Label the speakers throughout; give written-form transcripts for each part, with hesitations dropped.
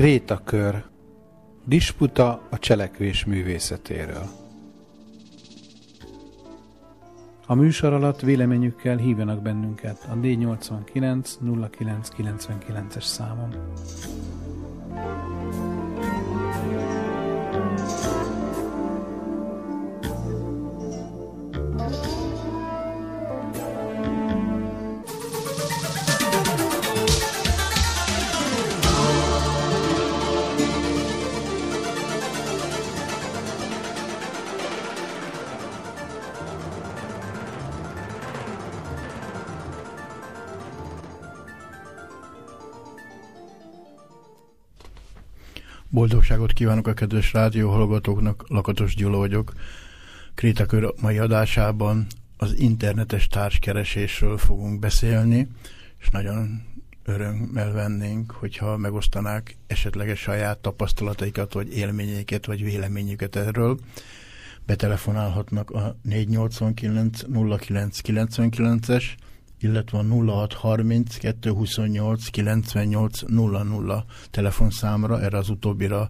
Speaker 1: Krétakör. Disputa a cselekvés művészetéről. A műsor alatt véleményükkel hívjanak bennünket a D89 0999-es számon.
Speaker 2: Boldogságot kívánok a kedves rádióhallgatóknak, Lakatos Gyula vagyok. Krétakör mai adásában az internetes társkeresésről fogunk beszélni, és nagyon örömmel vennénk, hogyha megosztanák esetleges saját tapasztalataikat, vagy élményeiket, vagy véleményüket erről. Betelefonálhatnak a 489 0999-es, illetve a 0630 228 98 00 telefonszámra, erre az utóbbira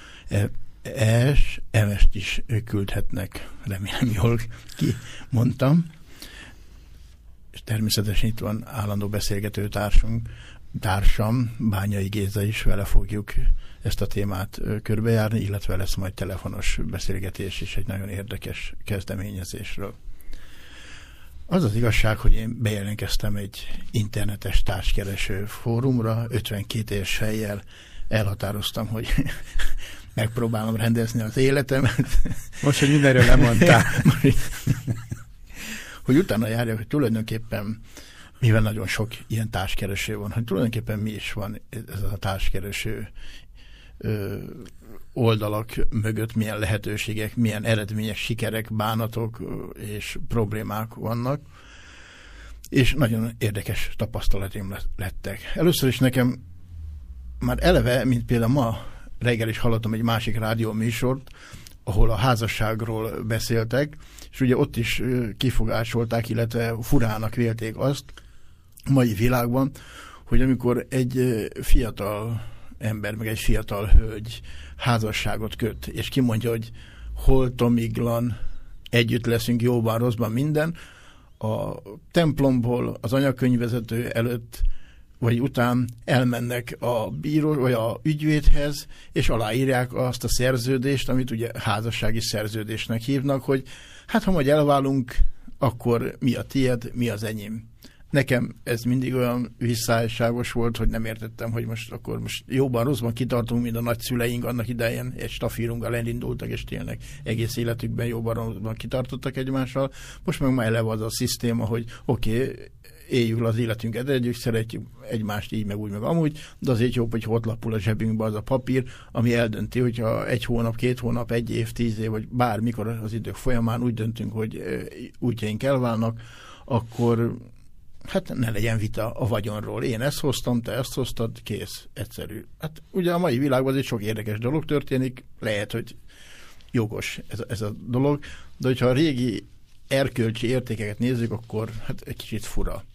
Speaker 2: MS-t is küldhetnek. Remélem jól kimondtam. És természetesen itt van állandó beszélgető társam, Bányai Géza is, vele fogjuk ezt a témát körbejárni, illetve lesz majd telefonos beszélgetés is egy nagyon érdekes kezdeményezésről. Az az igazság, hogy én bejelentkeztem egy internetes társkereső fórumra, 52 éves fejjel elhatároztam, hogy megpróbálom rendezni az életemet.
Speaker 1: Most, hogy mindenről lemondtál.
Speaker 2: Hogy utána járjak, hogy tulajdonképpen, mivel nagyon sok ilyen társkereső van, hogy tulajdonképpen mi is van ez a társkereső oldalak mögött, milyen lehetőségek, milyen eredményes sikerek, bánatok és problémák vannak, és nagyon érdekes tapasztalataim lettek. Először is nekem már eleve, mint például ma reggel is hallottam egy másik rádióműsort, ahol a házasságról beszéltek, és ugye ott is kifogásolták, illetve furának vélték azt a mai világban, hogy amikor egy fiatal ember, meg egy fiatal hölgy házasságot köt, és kimondja, hogy holtomiglan, együtt leszünk, jóban, rosszban, minden, a templomból az anyakönyvvezető előtt, vagy után elmennek a bíró, vagy a ügyvédhez, és aláírják azt a szerződést, amit ugye házassági szerződésnek hívnak, hogy hát ha majd elválunk, akkor mi a tied, mi az enyém. Nekem ez mindig olyan visszáságos volt, hogy nem értettem, hogy most jóban, rosszban kitartunk, mint a nagyszüleink annak idején, egy stafírunkkal elindultak, és tényleg egész életükben jóban, rosszban kitartottak egymással. Most meg már eleve az a szisztéma, hogy oké, éljük le az életünket együtt, szeretjük egymást így, meg úgy, meg amúgy, de azért jobb, hogy ott lapul a zsebünkbe az a papír, ami eldönti, hogyha 1 hónap, 2 hónap, 1 év, 10 év, vagy bármikor az idők folyamán úgy döntünk, hogy útjaink elválnak, akkor hát ne legyen vita a vagyonról. Én ezt hoztam, te ezt hoztad, kész, egyszerű. Hát ugye a mai világban azért sok érdekes dolog történik, lehet, hogy jogos ez a dolog, de hogyha a régi erkölcsi értékeket nézzük, akkor hát egy kicsit fura.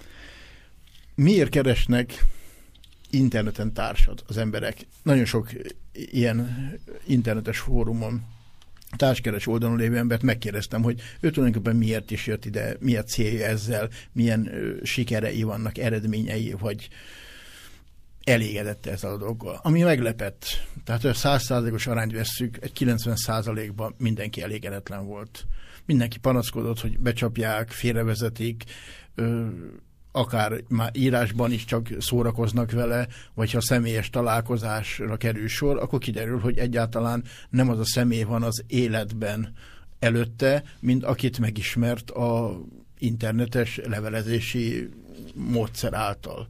Speaker 2: Miért keresnek interneten társat az emberek? Nagyon sok ilyen internetes fórumon, társkeres oldalon lévő embert megkérdeztem, hogy ő tulajdonképpen miért is jött ide, mi a célja ezzel, milyen sikerei vannak, eredményei, vagy elégedett ezzel a dolggal. Ami meglepett, tehát a 100%-os arányt vesszük, egy 90%-ban mindenki elégedetlen volt. Mindenki panaszkodott, hogy becsapják, félrevezetik, akár már írásban is csak szórakoznak vele, vagy ha személyes találkozásra kerül sor, akkor kiderül, hogy egyáltalán nem az a személy van az életben előtte, mint akit megismert a internetes levelezési módszer által.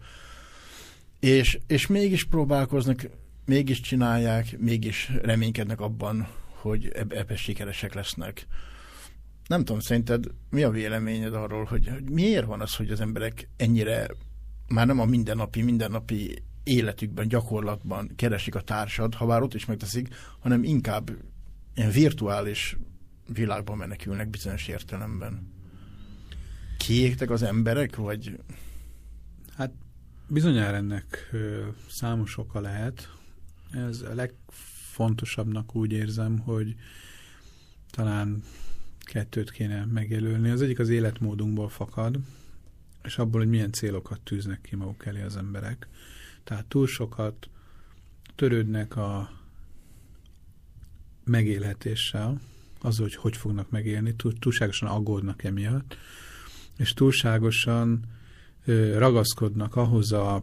Speaker 2: És mégis próbálkoznak, mégis csinálják, mégis reménykednek abban, hogy ebben sikeresek lesznek. Nem tudom, szerinted mi a véleményed arról, hogy miért van az, hogy az emberek ennyire már nem a mindennapi életükben, gyakorlatban keresik a társad, ha bár ott is megteszik, hanem inkább ilyen virtuális világban menekülnek bizonyos értelemben. Kiégtek az emberek, vagy...
Speaker 1: Hát bizonyára ennek számos oka lehet. Ez a legfontosabbnak úgy érzem, hogy talán 2 kéne megjelölni. Az egyik az életmódunkból fakad, és abból, hogy milyen célokat tűznek ki maguk elé az emberek. Tehát túl sokat törődnek a megélhetéssel, az, hogy fognak megélni, túlságosan aggódnak emiatt, és túlságosan ragaszkodnak ahhoz a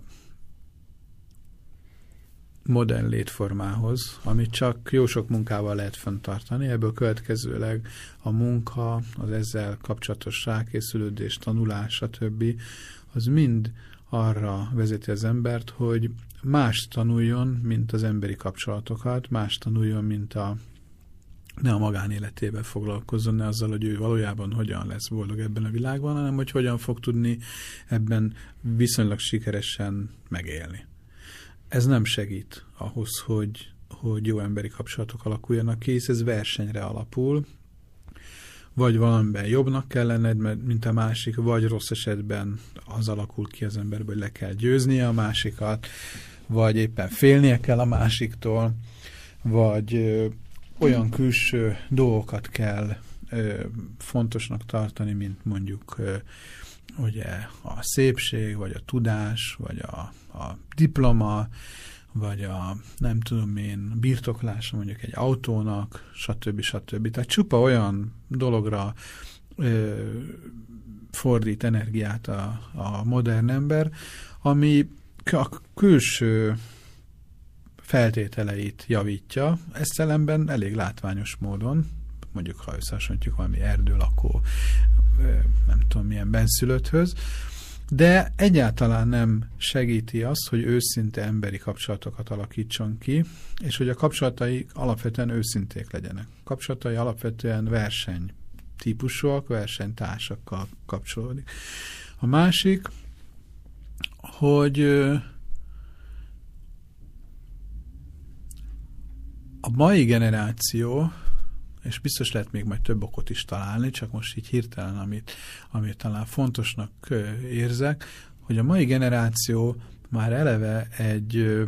Speaker 1: modern létformához, amit csak jó sok munkával lehet fenntartani, ebből következőleg a munka, az ezzel kapcsolatos rákészülődés, tanulás, stb. Az mind arra vezeti az embert, hogy más tanuljon, mint az emberi kapcsolatokat, más tanuljon, mint ne a magánéletében foglalkozzon, ne azzal, hogy ő valójában hogyan lesz boldog ebben a világban, hanem hogy hogyan fog tudni ebben viszonylag sikeresen megélni. Ez nem segít ahhoz, hogy jó emberi kapcsolatok alakuljanak ki, hisz ez versenyre alapul, vagy valamiben jobbnak kell lenned, mint a másik, vagy rossz esetben az alakul ki az emberből, hogy le kell győznie a másikat, vagy éppen félnie kell a másiktól, vagy olyan külső dolgokat kell fontosnak tartani, mint mondjuk ugye a szépség, vagy a tudás, vagy a diploma, vagy a nem tudom én birtoklása mondjuk egy autónak, stb. Tehát csupa olyan dologra fordít energiát a modern ember, ami a külső feltételeit javítja, ezt ellenben elég látványos módon, mondjuk ha összehasonlítjuk valami erdőlakó, nem tudom milyen benszülötthöz, de egyáltalán nem segíti azt, hogy őszinte emberi kapcsolatokat alakítson ki, és hogy a kapcsolatai alapvetően őszinték legyenek. Kapcsolatai alapvetően versenytípusúak, versenytársakkal kapcsolódik. A másik, hogy a mai generáció, és biztos lehet még majd több okot is találni, csak most így hirtelen, amit talán fontosnak érzek, hogy a mai generáció már eleve egy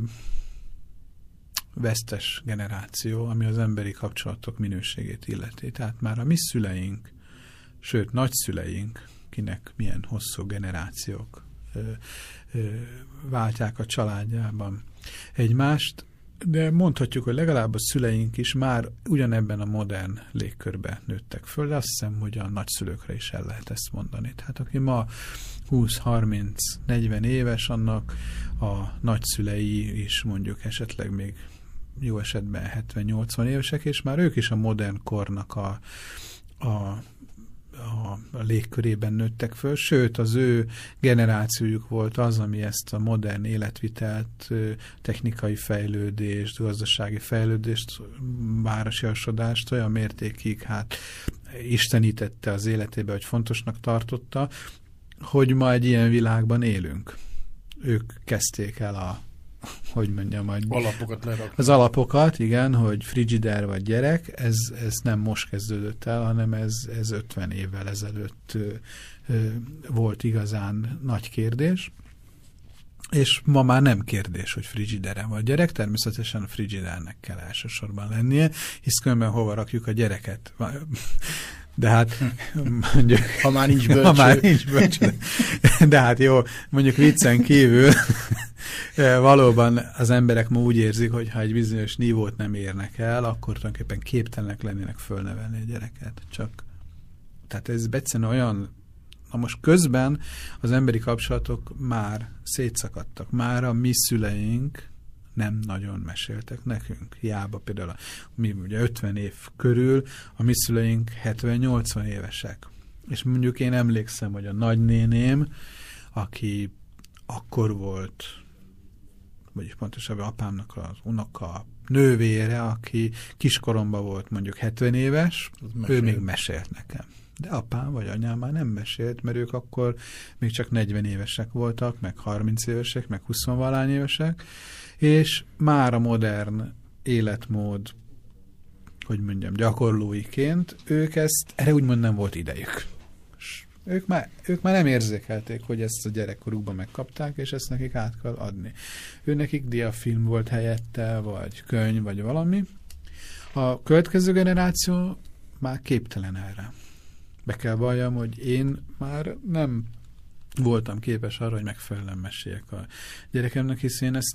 Speaker 1: vesztes generáció, ami az emberi kapcsolatok minőségét illeti. Tehát már a mi szüleink, sőt nagyszüleink, kinek milyen hosszú generációk váltják a családjában egymást, de mondhatjuk, hogy legalább a szüleink is már ugyanebben a modern légkörbe nőttek föl, de azt hiszem, hogy a nagyszülőkre is el lehet ezt mondani. Tehát aki ma 20-30-40 éves, annak a nagyszülei is mondjuk esetleg még jó esetben 70-80 évesek, és már ők is a modern kornak a légkörében nőttek föl, sőt az ő generációjuk volt az, ami ezt a modern életvitelt, technikai fejlődést, gazdasági fejlődést, városiasodást olyan mértékig istenítette az életébe, hogy fontosnak tartotta, hogy ma egy ilyen világban élünk. Ők kezdték el
Speaker 2: alapokat lerakni.
Speaker 1: Az alapokat, igen, hogy frigider vagy gyerek, ez nem most kezdődött el, hanem ez 50 évvel ezelőtt volt igazán nagy kérdés, és ma már nem kérdés, hogy frigidere vagy gyerek, természetesen a frigidernek kell elsősorban lennie, hisz különben hova rakjuk a gyereket. De hát mondjuk...
Speaker 2: Ha már nincs bölcső.
Speaker 1: De hát jó, mondjuk viccen kívül valóban az emberek ma úgy érzik, hogy ha egy bizonyos nívót nem érnek el, akkor tulajdonképpen képtelenek lennének fölnevelni a gyereket. Tehát ez egyszerűen olyan... Na most közben az emberi kapcsolatok már szétszakadtak. Már a mi szüleink nem nagyon meséltek nekünk. Hiába például mi ugye 50 év körül, a mi szüleink 70-80 évesek. És mondjuk én emlékszem, hogy a nagynéném, aki akkor volt, vagyis pontosabban apámnak az unoka nővére, aki kiskoromban volt mondjuk 70 éves, ő még mesélt nekem. De apám vagy anyám már nem mesélt, mert ők akkor még csak 40 évesek voltak, meg 30 évesek, meg 20-valány évesek, és már a modern életmód, hogy mondjam, gyakorlóiként ők erre úgymond nem volt idejük. Ők már nem érzékelték, hogy ezt a gyerekkorukban megkapták, és ezt nekik át kell adni. Nekik diafilm volt helyette, vagy könyv, vagy valami. A következő generáció már képtelen erre. Be kell valljam, hogy én már nem voltam képes arra, hogy megfelelően meséljek a gyerekemnek, hiszen ezt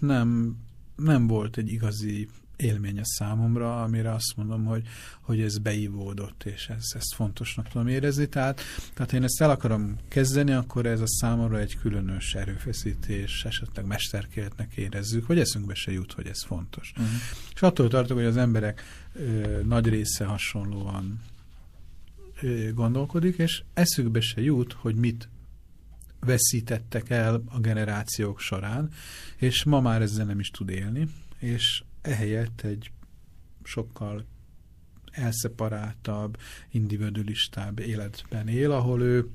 Speaker 1: nem volt egy igazi élménye számomra, amire azt mondom, hogy ez beívódott, és ezt fontosnak tudom érezni. Tehát én ezt el akarom kezdeni, akkor ez a számomra egy különös erőfeszítés, esetleg mesterkéletnek érezzük, vagy eszünkbe se jut, hogy ez fontos. És attól tartok, hogy az emberek nagy része hasonlóan gondolkodik, és eszükbe se jut, hogy mit veszítettek el a generációk során, és ma már ezzel nem is tud élni, és ehelyett egy sokkal elszeparáltabb, individualistább életben él, ahol ő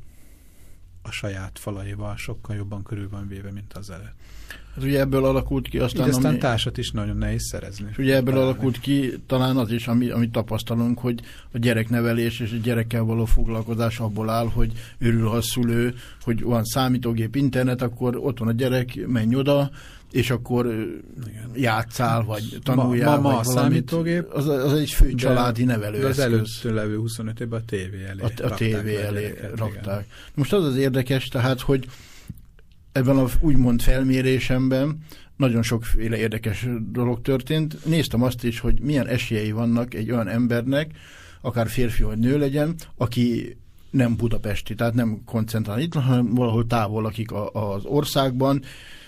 Speaker 1: a saját falaival sokkal jobban körül van véve, mint az előtt.
Speaker 2: Ez ugye ebből alakult ki
Speaker 1: aztán társat is nagyon nehéz szerezni.
Speaker 2: És ugye ebből alakult ki talán az is, amit tapasztalunk, hogy a gyereknevelés és a gyerekkel való foglalkozás abból áll, hogy örül a szülő, hogy van számítógép, internet, akkor ott van a gyerek, menj oda, és akkor játszál, vagy tanuljál,
Speaker 1: ma
Speaker 2: vagy
Speaker 1: a számítógép.
Speaker 2: Az egy fő családi nevelő.
Speaker 1: De az előtt levő 25 évben a tévé elé
Speaker 2: a tévé elé rakták. Most az érdekes, tehát, hogy ebben a úgymond felmérésemben nagyon sokféle érdekes dolog történt. Néztem azt is, hogy milyen esélyei vannak egy olyan embernek, akár férfi vagy nő legyen, aki nem budapesti, tehát nem koncentrál itt, hanem valahol távol lakik az országban,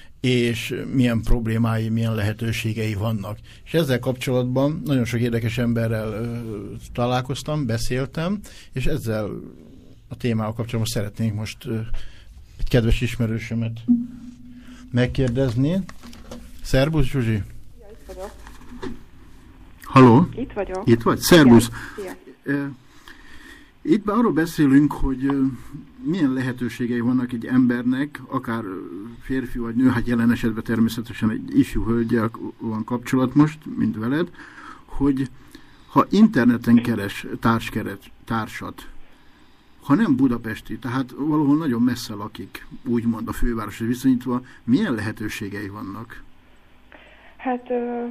Speaker 2: és milyen problémái, milyen lehetőségei vannak. És ezzel kapcsolatban nagyon sok érdekes emberrel találkoztam, beszéltem, és ezzel a témával kapcsolatban szeretnénk most egy kedves ismerősömet megkérdezni. Szerbusz, Zsuzsi!
Speaker 3: Ja, itt vagyok.
Speaker 2: Halló?
Speaker 3: Itt vagyok.
Speaker 2: Itt vagy? Szerbusz!
Speaker 3: Ja.
Speaker 2: Itt arról beszélünk, hogy milyen lehetőségei vannak egy embernek, akár férfi vagy nő, hát jelen esetben természetesen egy ifjú hölgyel van kapcsolat most, mint veled, hogy ha interneten keres társat, ha nem budapesti, tehát valahol nagyon messze lakik, úgymond a fővárosra viszonyítva, milyen lehetőségei vannak?
Speaker 3: Hát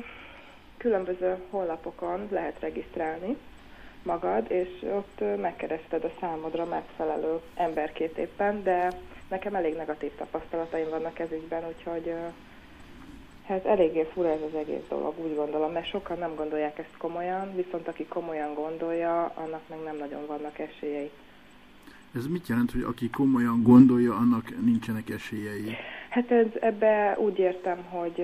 Speaker 3: különböző honlapokon lehet regisztrálni magad, és ott megkerested a számodra megfelelő emberkét éppen, de nekem elég negatív tapasztalataim vannak ez ügyben, úgyhogy hát eléggé fura ez az egész dolog, úgy gondolom, mert sokan nem gondolják ezt komolyan, viszont aki komolyan gondolja, annak meg nem nagyon vannak esélyei.
Speaker 2: Ez mit jelent, hogy aki komolyan gondolja, annak nincsenek esélyei?
Speaker 3: Hát ebbe úgy értem, hogy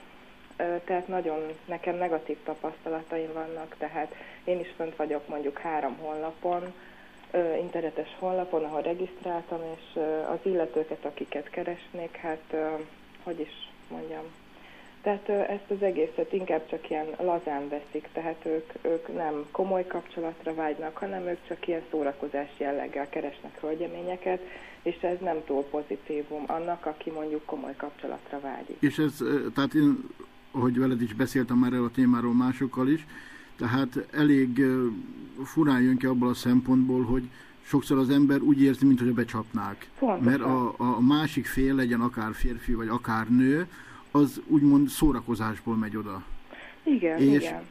Speaker 3: tehát nagyon nekem negatív tapasztalataim vannak, tehát én is fönt vagyok mondjuk 3 honlapon, internetes honlapon, ahol regisztráltam, és az illetőket, akiket keresnék, hát hogy is mondjam. Tehát ezt az egészet inkább csak ilyen lazán veszik, tehát ők nem komoly kapcsolatra vágynak, hanem ők csak ilyen szórakozás jelleggel keresnek hölgyeményeket, és ez nem túl pozitívum annak, aki mondjuk komoly kapcsolatra vágyik.
Speaker 2: És ez, tehát én, ahogy veled is beszéltem már el a témáról másokkal is, tehát elég furán jön ki abból a szempontból, hogy sokszor az ember úgy érzi, mintha becsapnák.
Speaker 3: Pontosan.
Speaker 2: Mert a másik fél, legyen akár férfi vagy akár nő, az úgymond szórakozásból megy oda.
Speaker 3: Igen,
Speaker 2: és
Speaker 3: igen.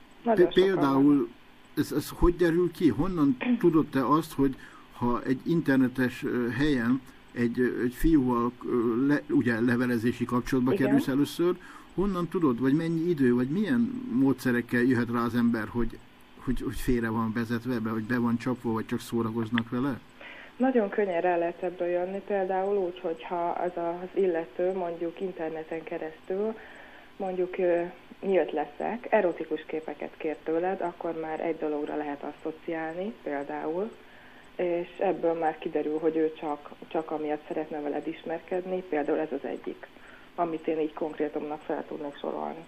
Speaker 2: Például ez hogy derül ki? Honnan tudod te azt, hogy ha egy internetes helyen egy fiúval ugye levelezési kapcsolatba kerülsz először, honnan tudod, vagy mennyi idő, vagy milyen módszerekkel jöhet rá az ember, hogy félre van vezetve, hogy be van csapva, vagy csak szórakoznak vele?
Speaker 3: Nagyon könnyen rá lehet ebből jönni, például úgy, hogyha az illető mondjuk interneten keresztül, mondjuk nyílt leszek, erotikus képeket kér tőled, akkor már egy dologra lehet asszociálni például, és ebből már kiderül, hogy ő csak amiatt szeretne veled ismerkedni, például ez az egyik, amit én így konkrétumnak fel tudnék sorolni.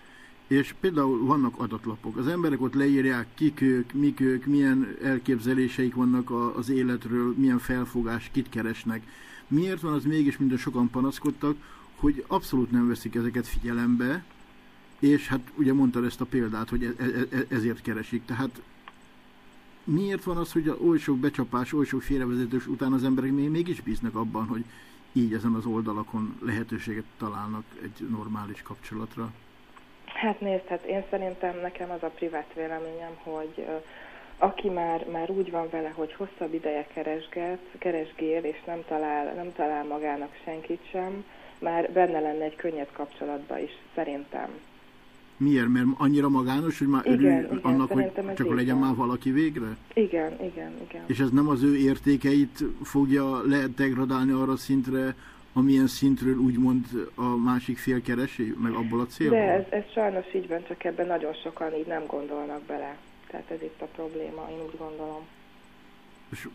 Speaker 2: És például vannak adatlapok. Az emberek ott leírják, kik ők, mik ők, milyen elképzeléseik vannak az életről, milyen felfogás, kit keresnek. Miért van az mégis, mint sokan panaszkodtak, hogy abszolút nem veszik ezeket figyelembe, és hát ugye mondtad ezt a példát, hogy ezért keresik. Tehát miért van az, hogy oly sok becsapás, oly sok félrevezetős után az emberek mégis bíznak abban, hogy így ezen az oldalakon lehetőséget találnak egy normális kapcsolatra?
Speaker 3: Hát nézd, hát én szerintem nekem az a privát véleményem, hogy aki már úgy van vele, hogy hosszabb ideje keresgél, és nem talál magának senkit sem, már benne lenne egy könnyed kapcsolatba is, szerintem.
Speaker 2: Miért? Mert annyira magános, hogy már örül annak, hogy csak legyen már valaki végre?
Speaker 3: Igen.
Speaker 2: És ez nem az ő értékeit fogja ledegradálni arra szintre, amilyen szintről úgymond a másik fél keresi, meg abból a célból?
Speaker 3: De ez sajnos így van, csak ebben nagyon sokan így nem gondolnak bele. Tehát ez itt a probléma, én úgy gondolom.
Speaker 2: És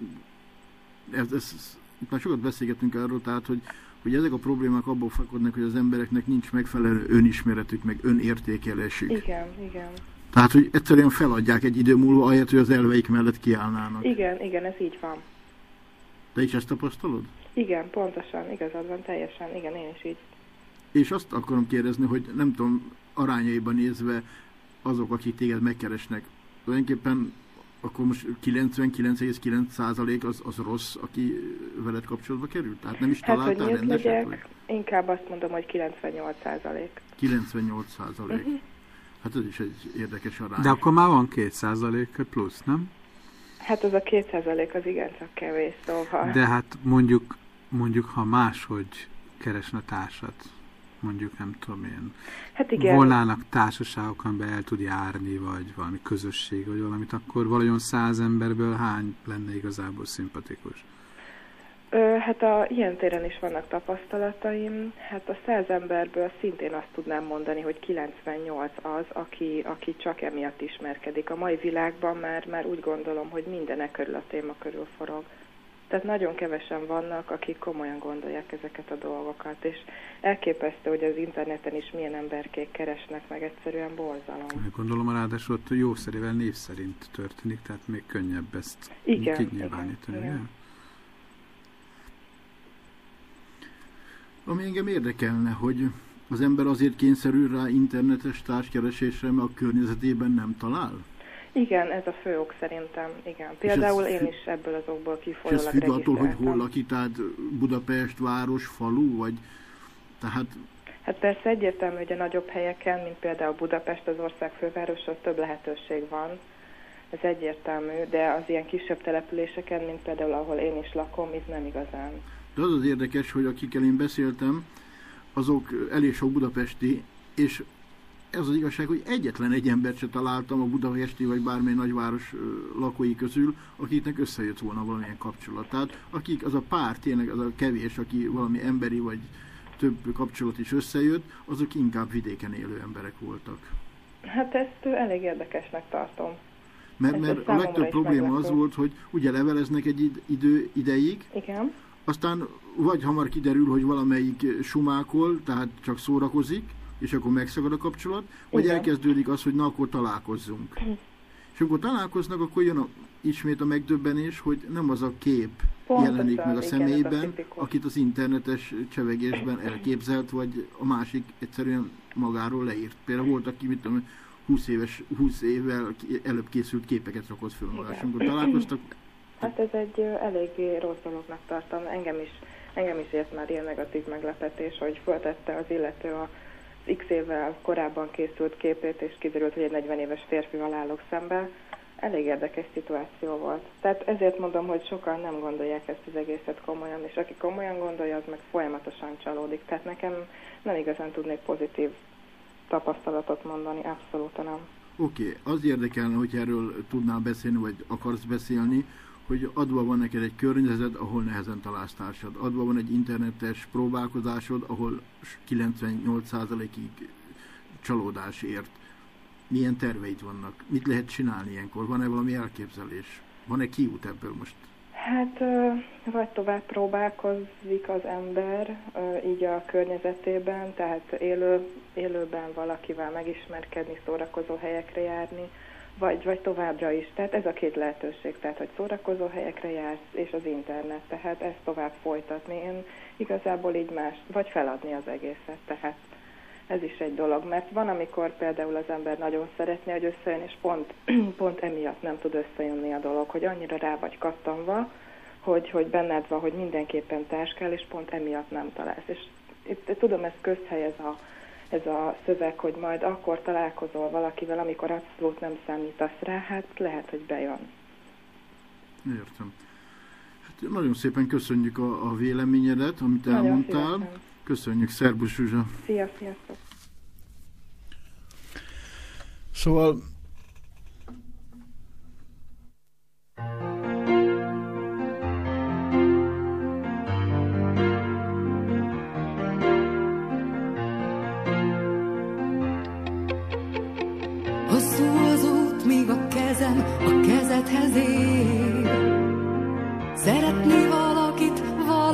Speaker 2: már sokat beszélgetünk arról, tehát, hogy ezek a problémák abból fakadnak, hogy az embereknek nincs megfelelő önismeretük, meg önértékelésük.
Speaker 3: Igen.
Speaker 2: Tehát, hogy egyszerűen feladják egy idő múlva, ahelyett, hogy az elveik mellett kiállnának.
Speaker 3: Igen, ez így van.
Speaker 2: Te is ezt tapasztalod?
Speaker 3: Igen, pontosan, igazad van, teljesen, igen, én is így. És
Speaker 2: azt akarom kérdezni, hogy nem tudom, arányaiban nézve azok, akik téged megkeresnek, tulajdonképpen akkor most 99,9% az rossz, aki veled kapcsolatba került? Tehát nem is találtál rendeset?
Speaker 3: Legyek, inkább azt mondom, hogy 98%.
Speaker 2: 98%. Hát ez is egy érdekes arány.
Speaker 1: De akkor már van 2% plusz, nem?
Speaker 3: Hát az a 2% az igencsak kevés, szóval.
Speaker 1: De hát mondjuk ha máshogy keresne társat, mondjuk nem tudom én,
Speaker 3: hát igen.
Speaker 1: Volnának társaságok, amiben el tud járni, vagy valami közösség, vagy valamit, akkor valójában 100 emberből hány lenne igazából szimpatikus?
Speaker 3: Hát ilyen téren is vannak tapasztalataim. Hát a 100 emberből szintén azt tudnám mondani, hogy 98 az, aki csak emiatt ismerkedik. A mai világban már úgy gondolom, hogy mindenek körül a téma körül forog. Tehát nagyon kevesen vannak, akik komolyan gondolják ezeket a dolgokat, és elképesztő, hogy az interneten is milyen emberkék keresnek meg, egyszerűen borzalom.
Speaker 1: Gondolom, ráadásul ott jószerével név szerint történik, tehát még könnyebb ezt kinyilvánítani. Igen.
Speaker 2: Ami engem érdekelne, hogy az ember azért kényszerül rá internetes társkeresésre, mert a környezetében nem talál?
Speaker 3: Igen, ez a fő ok szerintem, igen. Például én is ebből az okból kifolyólag
Speaker 2: regisztráltam. És ez függ attól, hogy hol lakik, tehát Budapest, város, falu, vagy tehát...
Speaker 3: Hát persze egyértelmű, hogy a nagyobb helyeken, mint például Budapest, az ország fővárosa, több lehetőség van. Ez egyértelmű, de az ilyen kisebb településeken, mint például ahol én is lakom, itt nem igazán.
Speaker 2: De az érdekes, hogy akikkel én beszéltem, azok elég sok budapesti, és ez az igazság, hogy egyetlen egy embert se találtam a budapesti vagy bármely nagyváros lakói közül, akiknek összejött volna valamilyen kapcsolat. Tehát akik az a pár, tényleg az a kevés, aki valami emberi vagy több kapcsolat is összejött, azok inkább vidéken élő emberek voltak.
Speaker 3: Hát ezt elég érdekesnek tartom.
Speaker 2: Mert a legtöbb probléma az volt, hogy ugye leveleznek egy ideig,
Speaker 3: igen.
Speaker 2: Aztán vagy hamar kiderül, hogy valamelyik sumákol, tehát csak szórakozik, és akkor megszakad a kapcsolat, vagy igen. Elkezdődik az, hogy na, akkor találkozzunk. És amikor találkoznak, akkor jön ismét a megdöbbenés, hogy nem az a kép pontosan jelenik meg a személyben, akit az internetes csevegésben elképzelt, vagy a másik egyszerűen magáról leírt. Például volt, aki, mit tudom, 20 évvel előbb készült képeket rakott föl magát. Amikor találkoztak...
Speaker 3: Hát ez egy eléggé rossz dolognak tartom. Engem is ért már ilyen negatív meglepetés, hogy föltette az illető az X évvel korábban készült képét, és kiderült, hogy egy 40 éves férfival állok szembe. Elég érdekes szituáció volt. Tehát ezért mondom, hogy sokan nem gondolják ezt az egészet komolyan, és aki komolyan gondolja, az meg folyamatosan csalódik. Tehát nekem nem igazán tudnék pozitív tapasztalatot mondani, abszolút nem.
Speaker 2: Oké, az érdekelne, hogy erről tudnál beszélni, vagy akarsz beszélni, hogy adva van neked egy környezet, ahol nehezen találsz társad. Adva van egy internetes próbálkozásod, ahol 98%-ig csalódás ért. Milyen terveid vannak? Mit lehet csinálni ilyenkor? Van-e valami elképzelés? Van-e kiút ebből most?
Speaker 3: Hát, vagy tovább próbálkozik az ember így a környezetében, tehát élőben valakivel megismerkedni, szórakozó helyekre járni, vagy továbbra is. Tehát ez a két lehetőség, tehát hogy szórakozó helyekre jársz, és az internet, tehát ezt tovább folytatni. Én igazából így más, vagy feladni az egészet, tehát Ez is egy dolog, mert van, amikor például az ember nagyon szeretné, hogy összejön, és pont emiatt nem tud összejönni a dolog, hogy annyira rá vagy kattanva, hogy benned van, hogy mindenképpen társ kell, és pont emiatt nem találsz. És itt tudom, ez közhely ez a szöveg, hogy majd akkor találkozol valakivel, amikor abszolút nem számítasz rá, hát lehet, hogy bejön.
Speaker 2: Értem. Hát nagyon szépen köszönjük a véleményedet, amit
Speaker 3: nagyon
Speaker 2: elmondtál.
Speaker 3: Szívesen.
Speaker 2: Köszönjük, szerbusz Zsuzsa.
Speaker 3: Sziasztok.
Speaker 2: Szóval
Speaker 4: hosszú az út, míg a kezem a kezedhez ér. Szeretni valakit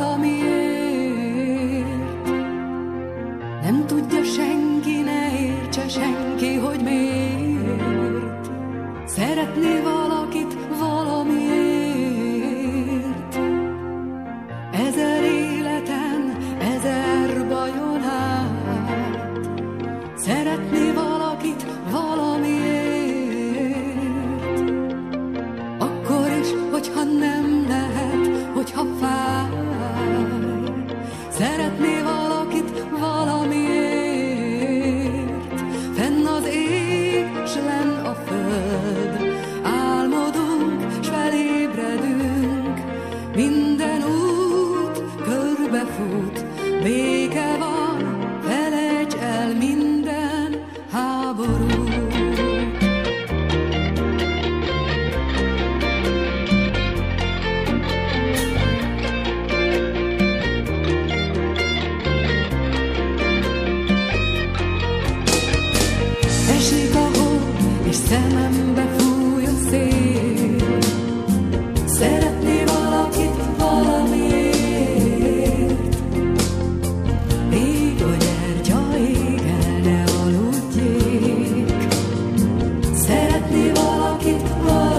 Speaker 4: valamiért. Nem tudja senki, ne értse senki, hogy miért. Szeretni valakit valamiért. Ezer életen, ezer bajon át. Szeretni valakit valamiért. Akkor is, hogyha nem lehet, hogyha fáj. Szeretné valakit valamiért. Fenn az ég, s lenn a föld. Álmodunk, s felébredünk. Minden út körbefut. Béke van, felejts el minden háborút. Esik a hó, és szemembe fúj a szél. Szeretné valakit valamiért. Ég a gyertya, ég el, ne aludjék. Szeretné valakit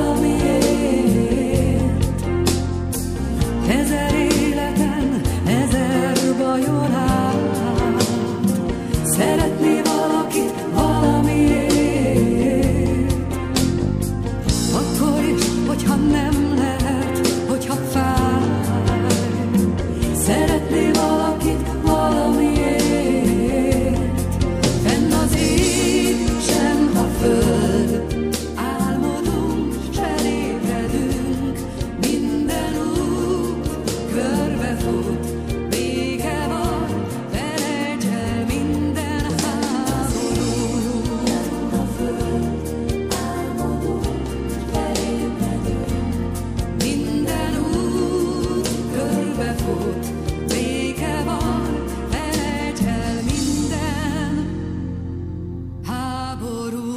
Speaker 4: valamiért. Ezer életen, ezer bajon át. Szeretné valakit valamiért. Akkor is, hogyha nem lehet, hogyha fáj. Szeretné valakit valamiért. Fenn az ég, sem a föld. Álmodunk, s felébredünk. Minden út körbefut. Béke van, felejts el minden háborút. A föld. Álmodunk, s felébredünk. Minden út körbefut. Béke van, felejts el minden háborút.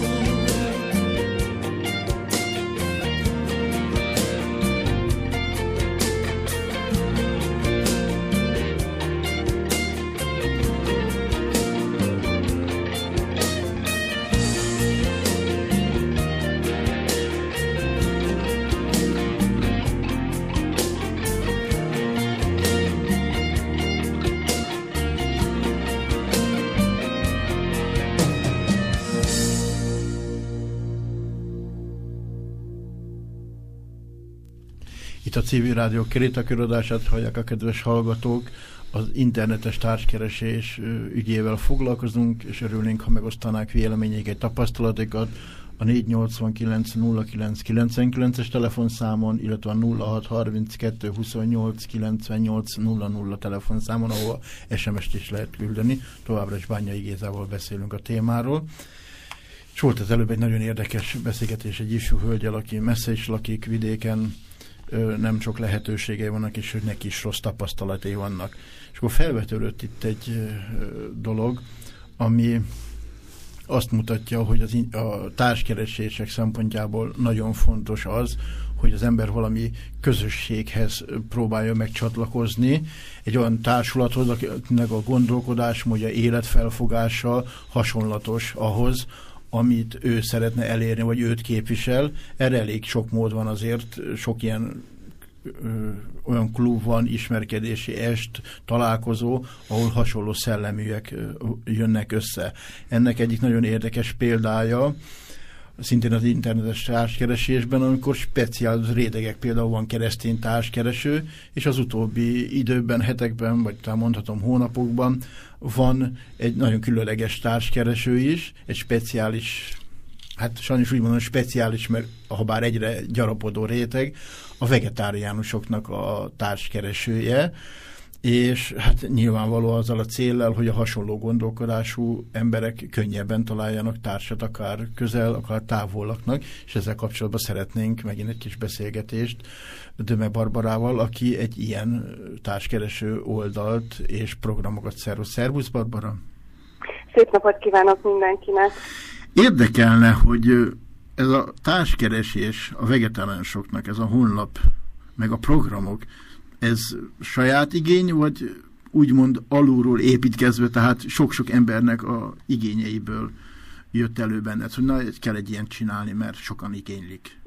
Speaker 2: itt a Civil Rádió Kerétakörödását hallják a kedves hallgatók. Az internetes társkeresés ügyével foglalkozunk, és örülnénk, ha megosztanák véleményeiket, tapasztalatokat a 489 09 99-es telefonszámon, illetve a 0632 28 98 00 telefonszámon, ahol SMS-t is lehet küldeni. Továbbra is Bányai Gézával beszélünk a témáról. És volt az előbb egy nagyon érdekes beszélgetés egy ifjú hölgyel, aki messze is lakik vidéken, nem sok lehetőségei vannak, és hogy neki is rossz tapasztalatai vannak. És akkor felvetődött itt egy dolog, ami azt mutatja, hogy a társkeresések szempontjából nagyon fontos az, hogy az ember valami közösséghez próbálja megcsatlakozni, egy olyan társulathoz, akinek a gondolkodásmódja, életfelfogása hasonlatos ahhoz, amit ő szeretne elérni, vagy őt képvisel. Erre elég sok mód van azért, sok ilyen olyan klub van, ismerkedési est, találkozó, ahol hasonló szelleműek jönnek össze. Ennek egyik nagyon érdekes példája, szintén az internetes társkeresésben, amikor speciális rétegek, például van keresztény társkereső, és az utóbbi időben, hetekben, vagy talán mondhatom hónapokban van egy nagyon különleges társkereső is, egy speciális, hát sajnos úgy mondom, speciális, mert habár egyre gyarapodó réteg, a vegetáriánusoknak a társkeresője, és hát nyilvánvaló azzal a céllal, hogy a hasonló gondolkodású emberek könnyebben találjanak társat, akár közel, akár távol laknak, és ezzel kapcsolatban szeretnénk megint egy kis beszélgetést Döme Barbarával, aki egy ilyen társkereső oldalt és programokat szervez. Szervusz, Barbara!
Speaker 5: Szép napot kívánok mindenkinek!
Speaker 2: Érdekelne, hogy ez a társkeresés a vegetáriánusoknak, ez a honlap, meg a programok, ez saját igény, vagy úgymond alulról építkezve, tehát sok-sok embernek a igényeiből jött elő benned, hogy na, kell egy ilyen csinálni, mert sokan igénylik?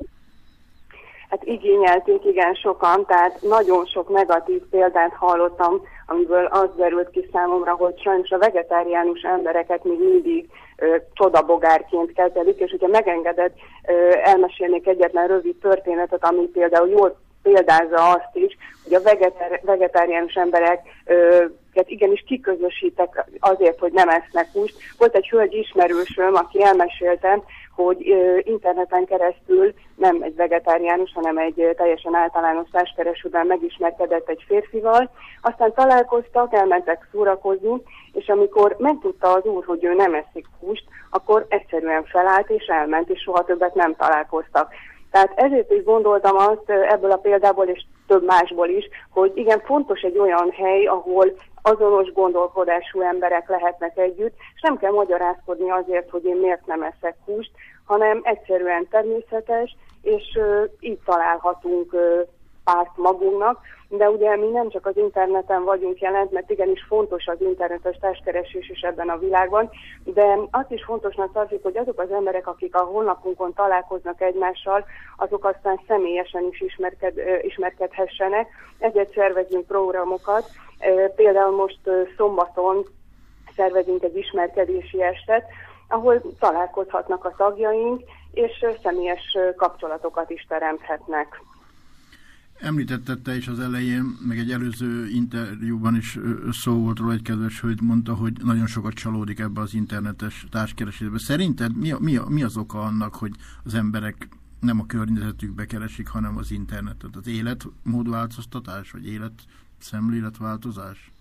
Speaker 5: Hát igényelték igen sokan, tehát nagyon sok negatív példát hallottam, amiből az derült ki számomra, hogy sajnos a vegetáriánus embereket még mindig csodabogárként kezelik, és hogyha megengeded, elmesélnék egyetlen rövid történetet, ami például jól példázza azt is, hogy a vegetáriánus embereket igenis kiközösítek azért, hogy nem esznek húst. Volt egy hölgy ismerősöm, aki elmesélte, hogy interneten keresztül nem egy vegetáriánus, hanem egy teljesen általános társkeresőben megismerkedett egy férfival. Aztán találkoztak, elmentek szórakozni, és amikor megtudta az úr, hogy ő nem eszik húst, akkor egyszerűen felállt és elment, és soha többet nem találkoztak. Tehát ezért is gondoltam azt ebből a példából, és több másból is, hogy igen, fontos egy olyan hely, ahol azonos gondolkodású emberek lehetnek együtt, és nem kell magyarázkodni azért, hogy én miért nem eszek húst, hanem egyszerűen természetes, és így találhatunk párt magunknak, de ugye mi nem csak az interneten vagyunk jelent, mert igenis fontos az internetes társkeresés is ebben a világban, de azt is fontosnak tartjuk, hogy azok az emberek, akik a honlapunkon találkoznak egymással, azok aztán személyesen is ismerkedhessenek. Ezért szervezünk programokat. Például most szombaton szervezünk egy ismerkedési estet, ahol találkozhatnak a tagjaink, és személyes kapcsolatokat is teremthetnek.
Speaker 2: Említetted te is az elején, meg egy előző interjúban is szó volt róla, egy kedves hölgy mondta, hogy nagyon sokat csalódik ebbe az internetes társkeresésbe. Szerinted mi az oka annak, hogy az emberek nem a környezetükbe keresik, hanem az internetet? Az életmódváltoztatás, vagy életszemléletváltozás?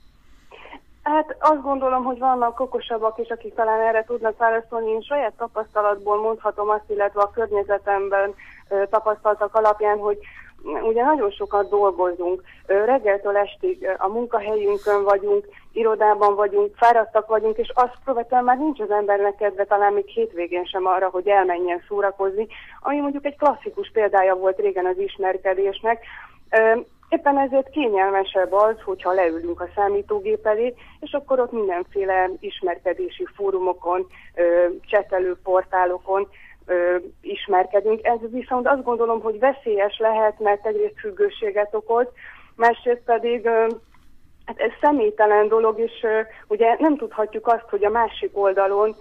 Speaker 5: Hát azt gondolom, hogy vannak okosabbak is, akik talán erre tudnak válaszolni. Én saját tapasztalatból mondhatom azt, illetve a környezetemben tapasztaltak alapján, hogy ugye nagyon sokat dolgozunk, reggeltől estig a munkahelyünkön vagyunk, irodában vagyunk, fáradtak vagyunk, és azt követően már nincs az embernek kedve, talán még hétvégén sem arra, hogy elmenjen szórakozni, ami mondjuk egy klasszikus példája volt régen az ismerkedésnek. Éppen ezért kényelmesebb az, hogyha leülünk a számítógép elé, és akkor ott mindenféle ismerkedési fórumokon, csetelő portálokon ismerkedünk. Ez viszont azt gondolom, hogy veszélyes lehet, mert egyrészt függőséget okoz, másrészt pedig hát ez személytelen dolog, és ugye nem tudhatjuk azt, hogy a másik oldalon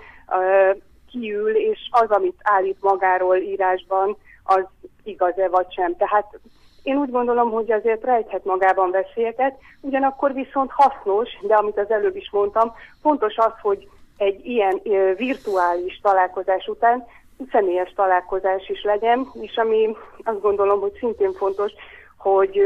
Speaker 5: kiül, és az, amit állít magáról írásban, az igaz-e vagy sem. Tehát én úgy gondolom, hogy azért rejthet magában veszélyeket, ugyanakkor viszont hasznos, de amit az előbb is mondtam, fontos az, hogy egy ilyen virtuális találkozás után személyes találkozás is legyen, és ami azt gondolom, hogy szintén fontos, hogy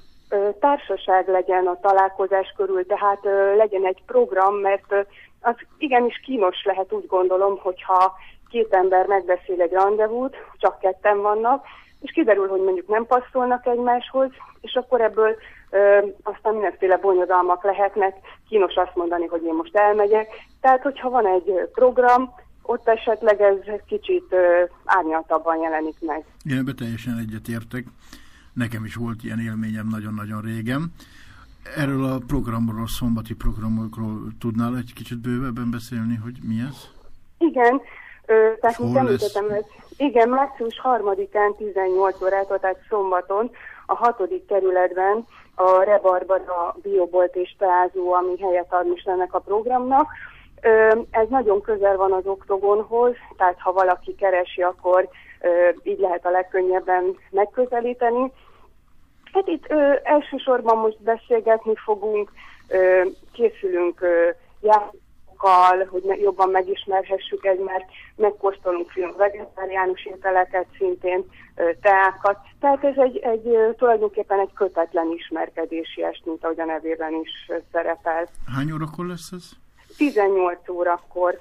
Speaker 5: társaság legyen a találkozás körül, tehát legyen egy program, mert az igenis kínos lehet, úgy gondolom, hogyha két ember megbeszél egy randevút, csak ketten vannak, és kiderül, hogy mondjuk nem passzolnak egymáshoz, és akkor ebből aztán mindenféle bonyodalmak lehetnek, kínos azt mondani, hogy én most elmegyek. Tehát, hogyha van egy program, ott esetleg ez kicsit árnyaltabban jelenik meg.
Speaker 2: Én ebben teljesen egyetértek. Nekem is volt ilyen élményem nagyon-nagyon régen. Erről a programról, szombati programokról tudnál egy kicsit bővebben beszélni, hogy mi ez? Igen,
Speaker 5: tehát mint említettem, hogy igen, március 3-án 18 órától, tehát szombaton a 6. kerületben a Rebarbara biobolt és teázó, ami helyet ad Michelinnek a programnak. Ez nagyon közel van az Oktogonhoz, tehát ha valaki keresi, akkor így lehet a legkönnyebben megközelíteni. Hát itt elsősorban most beszélgetni fogunk, készülünk játékokkal, hogy jobban megismerhessük egymást, megkóstolunk vegetáriánus ételeket, szintén teákat. Tehát ez tulajdonképpen egy kötetlen ismerkedési est, mint ahogy a nevében is szerepel.
Speaker 2: Hány órakor lesz ez?
Speaker 5: 18 órakor.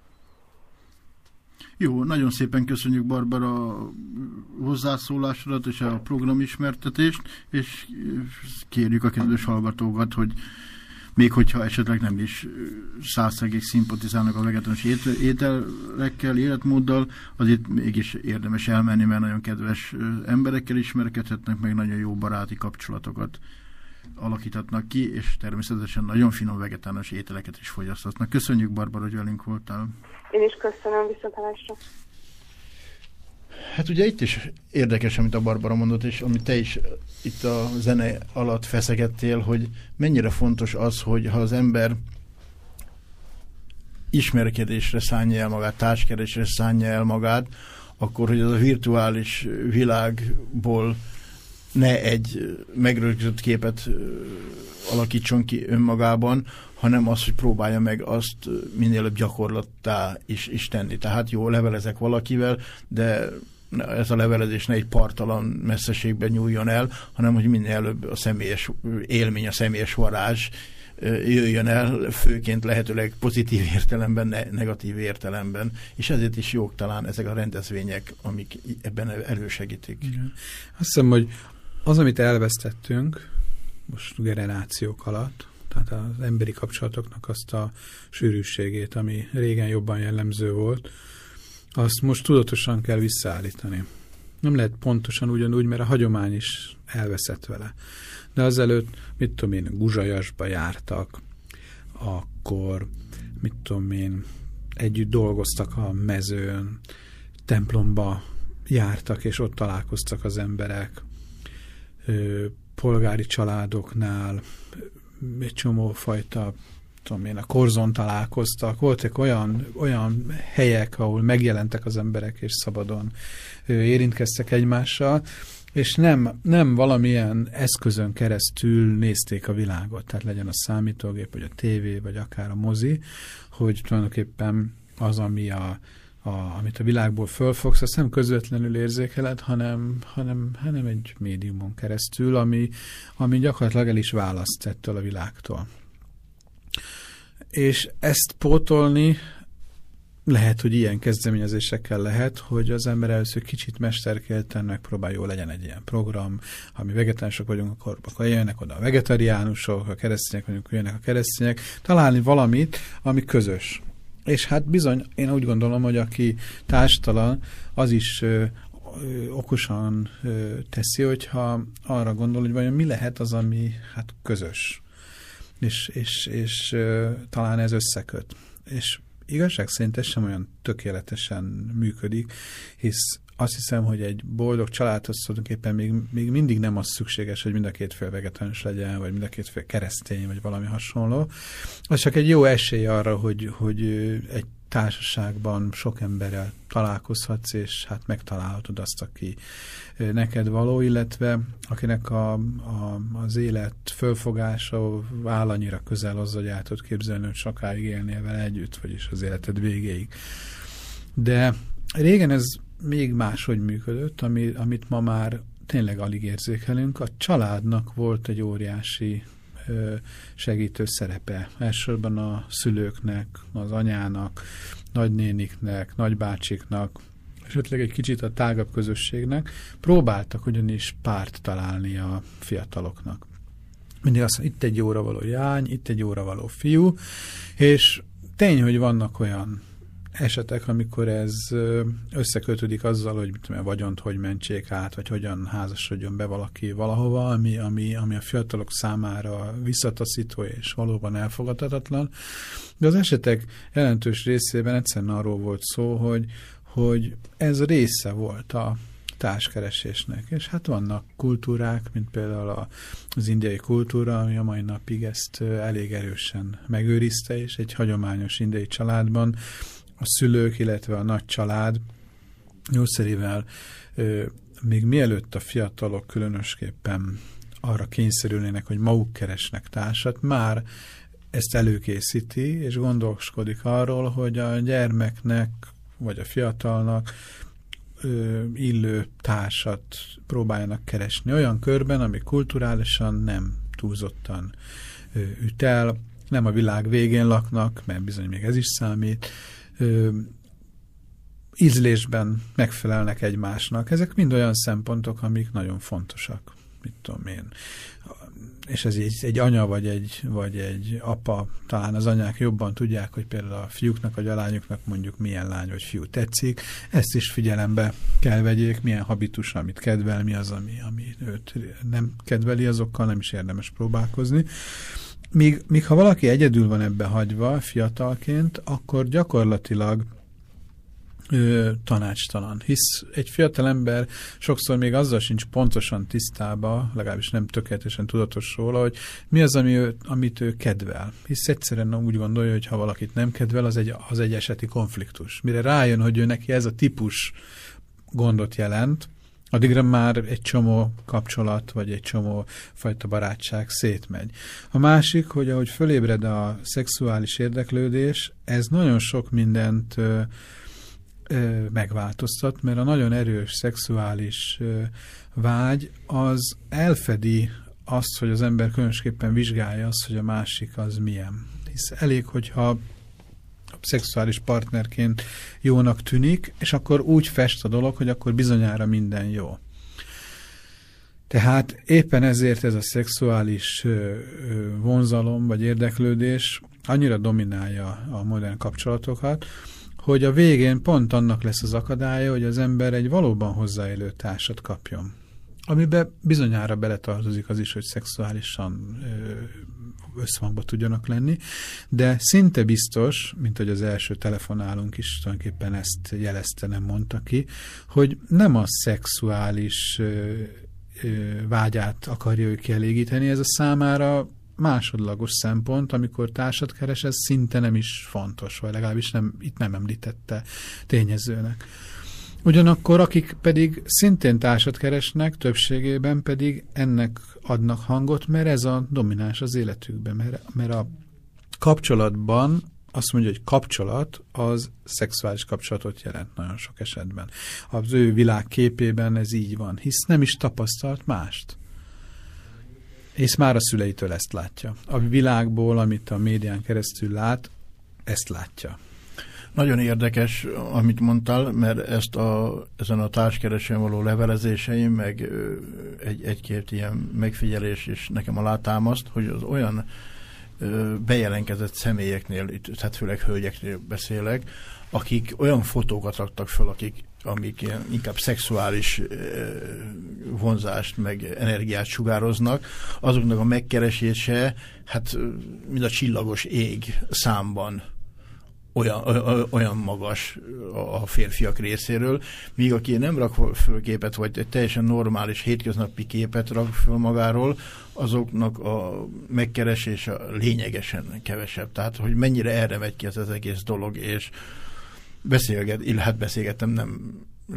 Speaker 2: Jó, nagyon szépen köszönjük, Barbara, hozzászólásodat és a programismertetést, és kérjük a kedves hallgatókat, hogy még hogyha esetleg nem is 100%-ig szimpatizálnak a vegetáriánus ételekkel, életmóddal, azért mégis érdemes elmenni, mert nagyon kedves emberekkel ismerkedhetnek, meg nagyon jó baráti kapcsolatokat alakíthatnak ki, és természetesen nagyon finom vegetáriánus ételeket is fogyaszthatnak. Köszönjük, Barbara, hogy velünk voltál.
Speaker 5: Én is köszönöm, viszontlátásra.
Speaker 2: Hát ugye itt is érdekes, amit a Barbara mondott, és amit te is itt a zene alatt feszegettél, hogy mennyire fontos az, hogy ha az ember ismerkedésre szánja el magát, társkeresésre szánja el magát, akkor hogy az a virtuális világból ne egy megrögzített képet alakítson ki önmagában, hanem az, hogy próbálja meg azt minél előbb gyakorlattá is tenni. Tehát jó, levelezek valakivel, de ez a levelezés ne egy parttalan messzeségben nyúljon el, hanem hogy minél előbb a személyes élmény, a személyes varázs jöjjön el, főként lehetőleg pozitív értelemben, negatív értelemben, és ezért is jók talán ezek a rendezvények, amik ebben elősegítik.
Speaker 1: Igen. Azt hiszem, hogy az, amit elvesztettünk most generációk alatt, tehát az emberi kapcsolatoknak azt a sűrűségét, ami régen jobban jellemző volt, azt most tudatosan kell visszaállítani. Nem lehet pontosan ugyanúgy, mert a hagyomány is elveszett vele. De azelőtt, mit tudom én, Guzsajasba jártak, akkor, mit tudom én, együtt dolgoztak a mezőn, templomba jártak, és ott találkoztak az emberek, polgári családoknál, egy csomó fajta, tudom én, a Korzon találkoztak, voltak olyan helyek, ahol megjelentek az emberek, és szabadon érintkeztek egymással, és nem valamilyen eszközön keresztül nézték a világot, tehát legyen a számítógép, vagy a tévé, vagy akár a mozi, hogy tulajdonképpen az, amit a világból fölfogsz, azt nem közvetlenül érzékeled, hanem egy médiumon keresztül, ami gyakorlatilag el is választ ettől a világtól. És ezt pótolni lehet, hogy ilyen kezdeményezésekkel lehet, hogy az ember először kicsit mesterkélten megpróbál, jó legyen egy ilyen program, ha mi vegetáriánusok vagyunk, akkor jöjjenek oda a vegetariánusok, ha keresztények vagyunk, jöjjenek a keresztények, találni valamit, ami közös. És hát bizony, én úgy gondolom, hogy aki társtalan, az is okosan teszi, hogyha arra gondol, hogy vajon mi lehet az, ami hát közös. És talán ez összeköt. És igazság szerint ez sem olyan tökéletesen működik, hisz azt hiszem, hogy egy boldog családhoz tulajdonképpen még mindig nem az szükséges, hogy mind a két fél vegetáriánus legyen, vagy mind a két fél keresztény, vagy valami hasonló. Az csak egy jó esély arra, hogy egy társaságban sok emberrel találkozhatsz, és hát megtalálhatod azt, aki neked való, illetve akinek az élet fölfogása áll annyira közel az, hogy el tudod képzelni, hogy sokáig élnél vele együtt, vagyis az életed végéig. De régen ez még máshogy működött, amit ma már tényleg alig érzékelünk. A családnak volt egy óriási segítő szerepe. Elsősorban a szülőknek, az anyának, nagynéniknek, nagybácsiknak, esetleg egy kicsit a tágabb közösségnek próbáltak ugyanis párt találni a fiataloknak. Mindig azt mondja, itt egy jóra való jány, itt egy jóra való fiú, és tény, hogy vannak olyan esetek, amikor ez összekötődik azzal, hogy a vagyont hogy mentsék át, vagy hogyan házasodjon be valaki valahova, ami a fiatalok számára visszataszító és valóban elfogadhatatlan. De az esetek jelentős részében egyszerűen arról volt szó, hogy ez része volt a társkeresésnek. És hát vannak kultúrák, mint például az indiai kultúra, ami a mai napig ezt elég erősen megőrizte, és egy hagyományos indiai családban a szülők, illetve a nagy család jószerével még mielőtt a fiatalok különösképpen arra kényszerülnének, hogy maguk keresnek társat, már ezt előkészíti, és gondoskodik arról, hogy a gyermeknek, vagy a fiatalnak illő társat próbáljanak keresni olyan körben, ami kulturálisan nem túlzottan üt el, nem a világ végén laknak, mert bizony még ez is számít, ízlésben megfelelnek egymásnak. Ezek mind olyan szempontok, amik nagyon fontosak. Mit tudom én. És ez egy anya vagy egy apa, talán az anyák jobban tudják, hogy például a fiúknak vagy a lányoknak mondjuk milyen lány vagy fiú tetszik. Ezt is figyelembe kell vegyék, milyen habitus, amit kedvel, mi az, ami őt nem kedveli, azokkal nem is érdemes próbálkozni. Míg ha valaki egyedül van ebbe hagyva fiatalként, akkor gyakorlatilag tanácstalan. Hisz egy fiatal ember sokszor még azzal sincs pontosan tisztába, legalábbis nem tökéletesen tudatos róla, hogy mi az, amit ő kedvel. Hisz egyszerűen úgy gondolja, hogy ha valakit nem kedvel, az egy eseti konfliktus. Mire rájön, hogy ő neki ez a típus gondot jelent, addigra már egy csomó kapcsolat, vagy egy csomó fajta barátság szétmegy. A másik, hogy ahogy fölébred a szexuális érdeklődés, ez nagyon sok mindent megváltoztat, mert a nagyon erős szexuális vágy az elfedi azt, hogy az ember különösképpen vizsgálja azt, hogy a másik az milyen. Hisz elég, hogyha a szexuális partnerként jónak tűnik, és akkor úgy fest a dolog, hogy akkor bizonyára minden jó. Tehát éppen ezért ez a szexuális vonzalom vagy érdeklődés annyira dominálja a modern kapcsolatokat, hogy a végén pont annak lesz az akadálya, hogy az ember egy valóban hozzáélő társat kapjon. Amiben bizonyára beletartozik az is, hogy szexuálisan összhangba tudjanak lenni, de szinte biztos, mint hogy az első telefonálunk is tulajdonképpen ezt jelezte, nem mondta ki, hogy nem a szexuális vágyát akarja ő kielégíteni, ez a számára másodlagos szempont, amikor társat keres, ez szinte nem is fontos, vagy legalábbis itt nem említette tényezőnek. Ugyanakkor, akik pedig szintén társat keresnek, többségében pedig ennek adnak hangot, mert ez a domináns az életükben, mert a kapcsolatban azt mondja, hogy kapcsolat az szexuális kapcsolatot jelent nagyon sok esetben. Az ő világképében ez így van, hisz nem is tapasztalt mást. És már a szüleitől ezt látja. A világból, amit a médián keresztül lát, ezt látja.
Speaker 2: Nagyon érdekes, amit mondtál, mert ezen a társkeresőn való levelezéseim, meg egy-két ilyen megfigyelés is nekem alátámaszt, hogy az olyan bejelentkezett személyeknél, tehát főleg hölgyeknél beszélek, akik olyan fotókat raktak föl, amik ilyen inkább szexuális vonzást, meg energiát sugároznak, azoknak a megkeresése, hát mint a csillagos ég számban olyan magas a férfiak részéről, míg aki nem rak föl képet, vagy egy teljesen normális, hétköznapi képet rak föl magáról, azoknak a megkeresése lényegesen kevesebb. Tehát, hogy mennyire erre megy ki ez az egész dolog, és beszélgettem, nem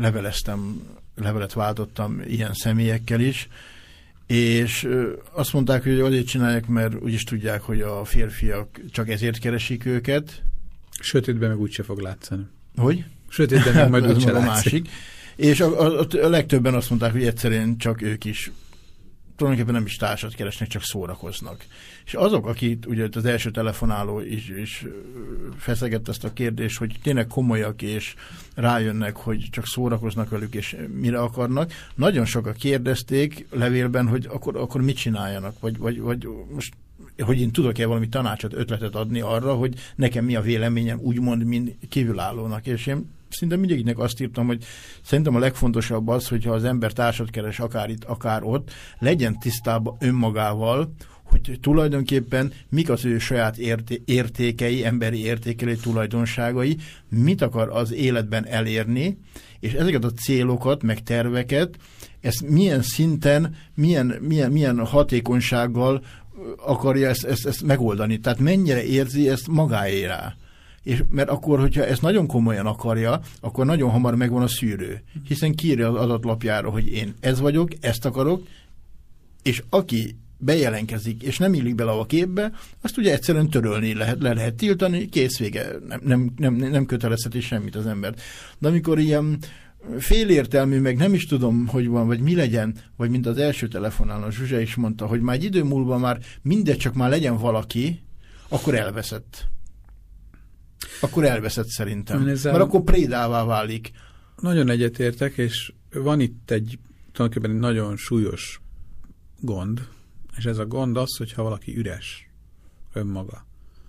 Speaker 2: levelet váltottam ilyen személyekkel is, és azt mondták, hogy azért csinálják, mert úgyis tudják, hogy a férfiak csak ezért keresik őket.
Speaker 1: Sötétben meg úgyse fog látszani.
Speaker 2: Hogy?
Speaker 1: Sötétben meg majd úgyse látszik.
Speaker 2: Másik. És a legtöbben azt mondták, hogy egyszerűen csak ők is tulajdonképpen nem is társat keresnek, csak szórakoznak. És azok, akik ugye az első telefonáló is feszegett ezt a kérdést, hogy tényleg komolyak, és rájönnek, hogy csak szórakoznak velük, és mire akarnak, nagyon sokan kérdezték levélben, hogy akkor mit csináljanak, vagy most hogy én tudok-e valami tanácsot, ötletet adni arra, hogy nekem mi a véleményem, úgymond, mint kívülállónak. És én szinte mindegyiknek azt írtam, hogy szerintem a legfontosabb az, hogyha az ember társat keres akár itt, akár ott, legyen tisztában önmagával, hogy tulajdonképpen mik az ő saját értékei, emberi értékelő tulajdonságai, mit akar az életben elérni, és ezeket a célokat, meg terveket, ezt milyen szinten, milyen hatékonysággal akarja ezt megoldani. Tehát mennyire érzi ezt magáérá. És mert akkor, hogyha ezt nagyon komolyan akarja, akkor nagyon hamar megvan a szűrő. Hiszen kiírja az adatlapjára, hogy én ez vagyok, ezt akarok, és aki bejelentkezik, és nem illik bele a képbe, azt ugye egyszerűen törölni lehet, le lehet tiltani, kész, vége, nem kötelezheti semmit az embert. De amikor ilyen félértelmű, meg nem is tudom, hogy van, vagy mi legyen, vagy mint az első telefonáló Zsuzsa is mondta, hogy már egy idő múlva már mindegy, csak már legyen valaki, akkor elveszett. Akkor elveszett szerintem. Mert akkor prédává válik.
Speaker 1: Nagyon egyetértek, és van itt tulajdonképpen egy nagyon súlyos gond, és ez a gond az, hogyha valaki üres önmaga.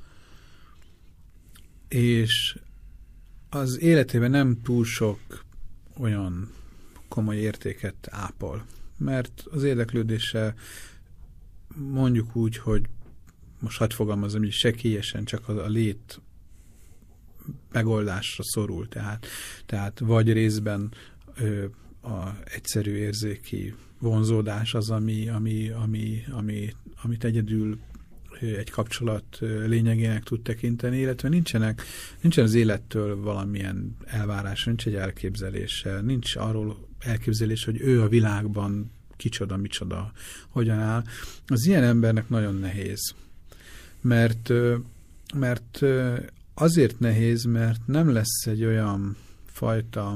Speaker 1: És az életében nem túl sok olyan komoly értéket ápol, mert az érdeklődése mondjuk úgy, hogy most hadd fogalmazom, hogy sekélyesen csak a lét megoldásra szorul, tehát vagy részben a egyszerű érzéki vonzódás az, amit egyedül egy kapcsolat lényegének tud tekinteni, illetve nincsen az élettől valamilyen elvárás, nincs egy elképzelése, nincs arról elképzelés, hogy ő a világban kicsoda, micsoda, hogyan áll. Az ilyen embernek nagyon nehéz, mert azért nehéz, mert nem lesz egy olyan fajta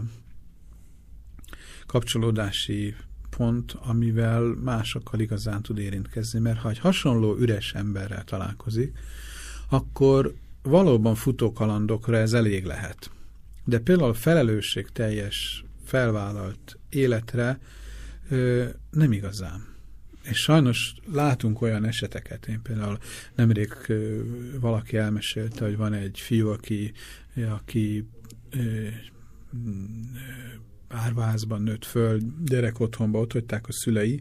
Speaker 1: kapcsolódási pont, amivel másokkal igazán tud érintkezni, mert ha egy hasonló üres emberrel találkozik, akkor valóban futókalandokra ez elég lehet. De például felelősségteljes, felvállalt életre nem igazán. És sajnos látunk olyan eseteket, én például nemrég valaki elmesélte, hogy van egy fiú, aki árvaházban nőtt föl, gyerekotthonba, ott hagyták a szülei,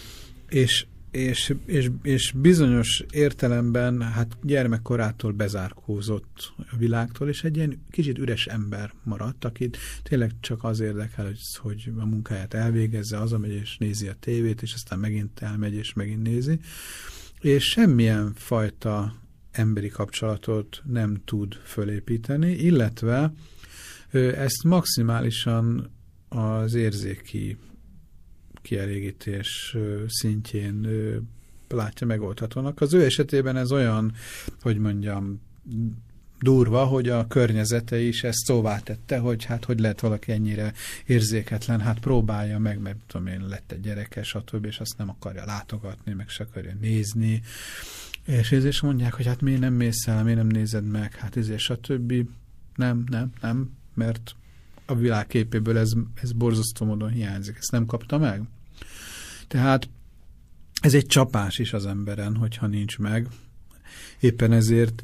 Speaker 1: és bizonyos értelemben hát gyermekkorától bezárkózott a világtól, és egy ilyen kicsit üres ember maradt, akit tényleg csak az érdekel, hogy a munkáját elvégezze, hazamegy és nézi a tévét, és aztán megint elmegy és megint nézi, és semmilyen fajta emberi kapcsolatot nem tud fölépíteni, illetve ezt maximálisan az érzéki kielégítés szintjén látja megoldhatónak. Az ő esetében ez olyan, hogy mondjam, durva, hogy a környezete is ezt szóvá tette, hogy hát hogy lehet valaki ennyire érzéketlen, hát próbálja meg, mert tudom én, lett egy gyereke, stb., és azt nem akarja látogatni, meg se akarja nézni, és mondják, hogy hát miért nem mész el, miért nem nézed meg, hát ezért stb. Nem, mert a világ képéből ez borzasztó módon hiányzik. Ezt nem kapta meg. Tehát ez egy csapás is az emberen, hogyha nincs meg. Éppen ezért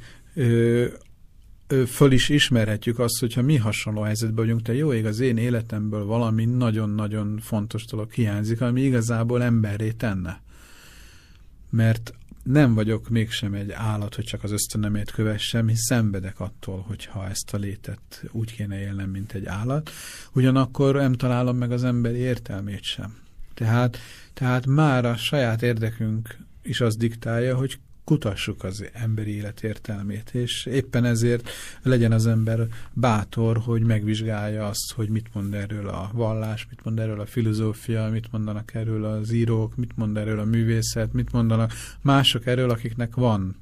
Speaker 1: föl is ismerhetjük azt, hogyha mi hasonló helyzetben vagyunk, de jó ég, az én életemből valami nagyon-nagyon fontos dolog hiányzik, ami igazából emberré tenne. Mert nem vagyok mégsem egy állat, hogy csak az ösztönömét kövessem, hisz szenvedek attól, hogyha ezt a létet úgy kéne élnem, mint egy állat. Ugyanakkor nem találom meg az emberi értelmét sem. Tehát már a saját érdekünk is az diktálja, hogy kutassuk az emberi élet értelmét, és éppen ezért legyen az ember bátor, hogy megvizsgálja azt, hogy mit mond erről a vallás, mit mond erről a filozófia, mit mondanak erről az írók, mit mond erről a művészet, mit mondanak mások erről, akiknek van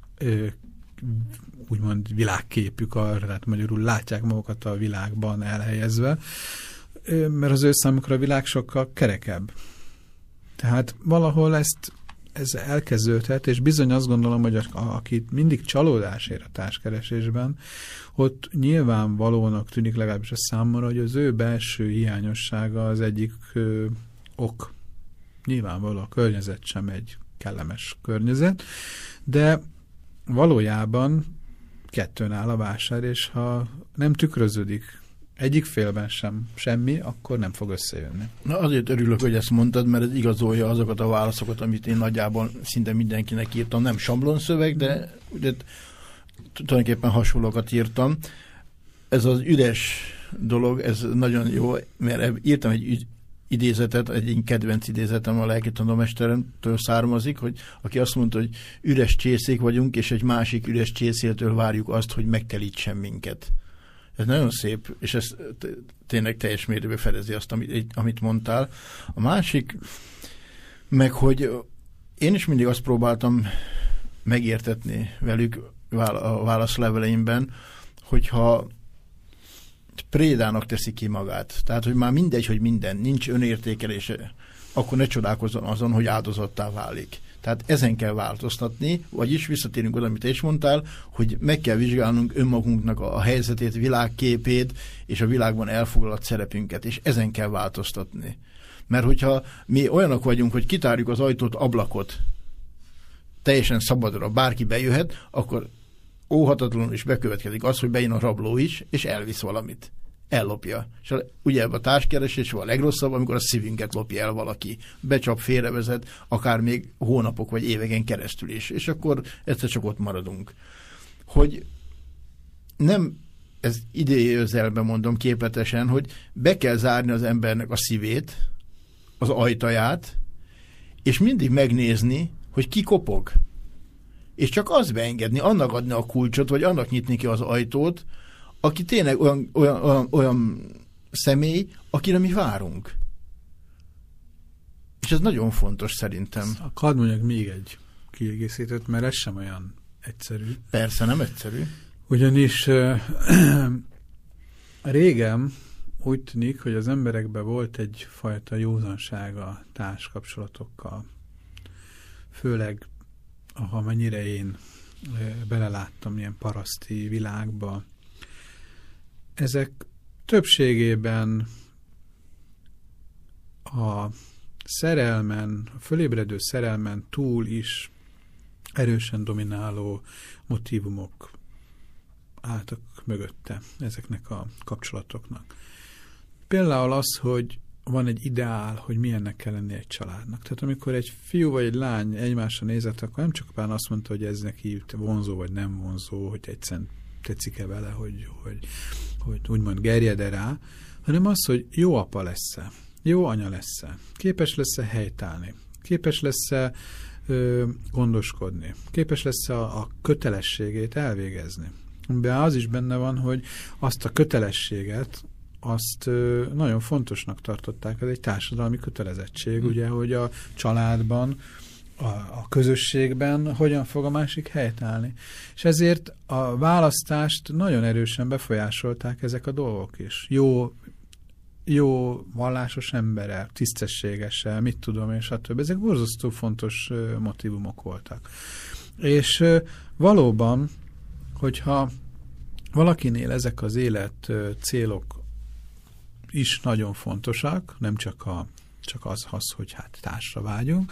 Speaker 1: úgymond világképük arra, tehát magyarul látják magukat a világban elhelyezve, mert az ő számukra a világ sokkal kerekebb. Tehát valahol ez elkezdődhet, és bizony azt gondolom, hogy aki mindig csalódás ér a társkeresésben, ott nyilvánvalónak tűnik legalábbis a számomra, hogy az ő belső hiányossága az egyik ok. Nyilvánvaló a környezet sem egy kellemes környezet, de valójában kettőn áll a vásár, és ha nem tükröződik egyik félben sem semmi, akkor nem fog összejönni.
Speaker 2: Na azért örülök, hogy ezt mondtad, mert ez igazolja azokat a válaszokat, amit én nagyjából szinte mindenkinek írtam. Nem sablonszöveg, de tulajdonképpen hasonlókat írtam. Ez az üres dolog, ez nagyon jó, mert írtam egy idézetet, egy kedvenc idézetem a lelkitanommesteremtől származik, hogy aki azt mondta, hogy üres csészék vagyunk, és egy másik üres csészéltől várjuk azt, hogy megtelítsen minket. Ez nagyon szép, és ez tényleg teljes mértékben fedezi azt, amit mondtál. A másik, meg hogy én is mindig azt próbáltam megértetni velük a válaszleveleimben, hogyha prédának teszi ki magát. Tehát, hogy már mindegy, hogy minden, nincs önértékelése, akkor ne csodálkozzon azon, hogy áldozattá válik. Tehát ezen kell változtatni, vagyis visszatérünk oda, amit te is mondtál, hogy meg kell vizsgálnunk önmagunknak a helyzetét, világképét, és a világban elfoglalt szerepünket, és ezen kell változtatni. Mert hogyha mi olyanok vagyunk, hogy kitárjuk az ajtót, ablakot, teljesen szabadra, bárki bejöhet, akkor óhatatlanul is bekövetkezik az, hogy bejön a rabló is, és elvisz valamit. Ellopja. És ugye a társkeresés a legrosszabb, amikor a szívünket lopja el valaki. Becsap, félrevezet, akár még hónapok vagy éveken keresztül is. És akkor egyszer csak ott maradunk. Hogy nem, ez idézőjelben mondom képletesen, hogy be kell zárni az embernek a szívét, az ajtaját, és mindig megnézni, hogy ki kopog. És csak az beengedni, annak adni a kulcsot, vagy annak nyitni ki az ajtót, aki tényleg olyan személy, akire mi várunk. És ez nagyon fontos szerintem.
Speaker 1: Hadd mondjak még egy kiegészítőt, mert ez sem olyan egyszerű.
Speaker 2: Persze, nem egyszerű.
Speaker 1: Ugyanis régen úgy tűnik, hogy az emberekben volt egyfajta józanság a társkapcsolatokkal. Főleg, ha mennyire én beleláttam ilyen paraszti világba. Ezek többségében a szerelmen, a fölébredő szerelmen túl is erősen domináló motívumok álltak mögötte ezeknek a kapcsolatoknak. Például az, hogy van egy ideál, hogy milyennek kell lenni egy családnak. Tehát amikor egy fiú vagy egy lány egymásra nézett, akkor nem csak pár azt mondta, hogy ez neki vonzó vagy nem vonzó, hogy egyszerűen tetszik-e vele, hogy úgymond gerjed-e rá, hanem az, hogy jó apa lesz-e, jó anya lesz-e, képes lesz-e helytállni, képes lesz-e gondoskodni, képes lesz-e a kötelességét elvégezni. De az is benne van, hogy azt a kötelességet, azt nagyon fontosnak tartották, ez egy társadalmi kötelezettség, ugye, hogy a családban, a közösségben hogyan fog a másik helytállni. És ezért a választást nagyon erősen befolyásolták ezek a dolgok is. Jó vallásos emberrel, tisztességessel, mit tudom én, stb. Ezek borzasztó fontos motívumok voltak. És valóban, hogyha valakinél ezek az élet célok is nagyon fontosak, nem csak az, hogy hát társra vágyunk,